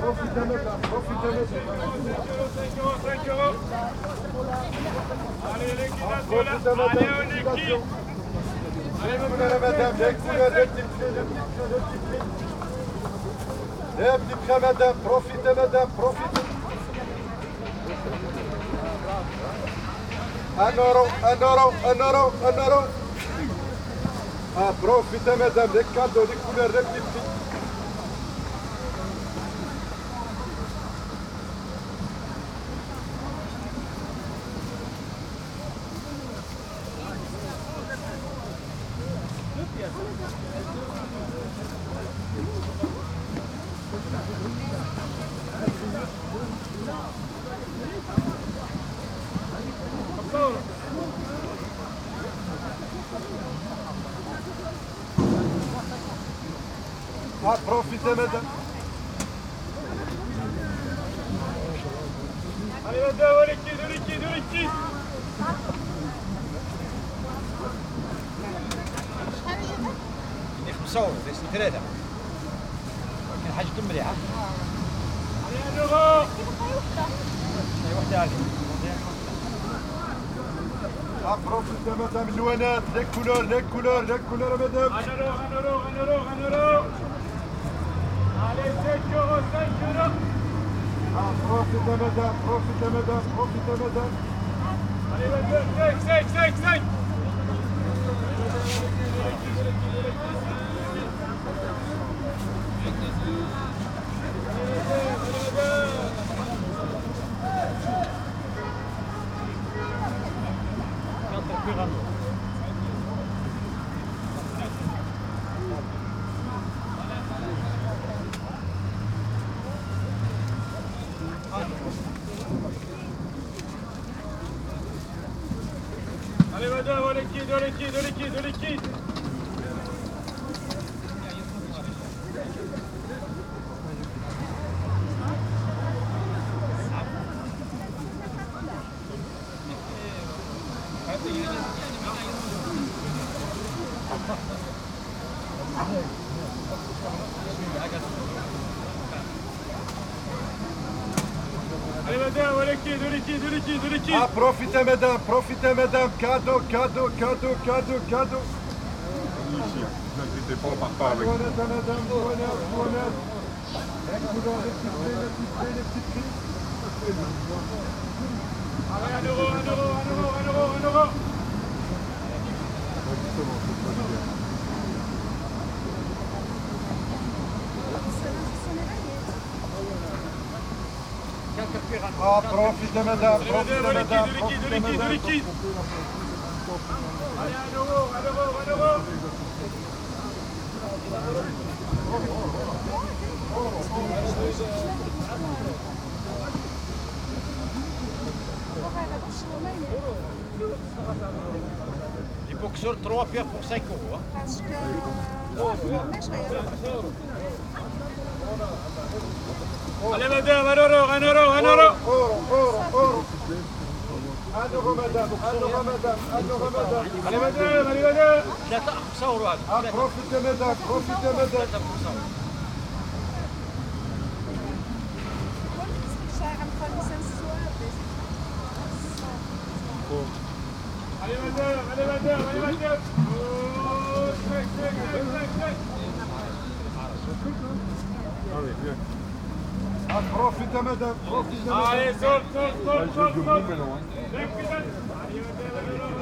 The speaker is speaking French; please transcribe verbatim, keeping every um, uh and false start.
profitez madame, profitez madame. cinq euros, cinq euros. Allez, liquidation là. Profitez madame, Allez, on liquide. liquidation. Allez, Les couleurs madame, les couleurs, les petits prix, les petits prix, les petits prix. Les petits prix madame, profitez madame, profitez. Un euro, un euro, un euro, un euro. Ah, profitez madame, les cadeaux, les couleurs, les petits prix. Ah, profitez madame. Allez, madame, on liquide, on liquide, on liquide. مصور زي ثلاثة لكن حاجتهم مليحة. Allez, un euro. هي وحدة هذه. Ah, profitez madame, Louanette, les couleurs, les couleurs, les couleurs madame. Un euro, un euro, un euro, un euro. Allez, cinq euros, cinq euros. Ah, profitez madame, profitez madame, profitez madame. Allez, madame, cinq, cinq, cinq, cinq. Allez, madame, on liquide, on liquide, on liquide, on liquide. Allez, madame, on liquide, on liquide, on liquide, on liquide. Ah, profitez madame, profitez madame, cadeau, cadeau, cadeau, cadeau, cadeau. Ici, ne vous inquiétez pas, on part pas avec. Louanette à madame, Louanette, Louanette. Les couleurs, les petits prix, les petits prix, les petits prix. Allez, un euro, un euro, un euro, un euro, un euro. Ah, profitez madame, Allez, profitez madame, madame, on liquide, on profitez liquide, on madame. liquide. Allez, un euro, un euro, un euro. Les boxeurs trois paires pour cinq euros. Acho que não mexe Allez, madame, un euro, un euro, un euro. Euro, euro, euro. Un euro madame, un euro madame, un euro madame. Allez, madame, allez, madame. ثلاثة صوروا هذا. Ah, profitez madame, profitez madame. ثلاثة صوروا. já era uma licença suave. Allez, madame, allez, madame, allez, madame. Oh, cinq, cinq, cinq, cinq, cinq. Allez, viens. Ah, profitez madame, profitez madame. Allez, saute, saute, saute, saute, saute. Mais non, hein. Liquidation. Allez, madame, un euro.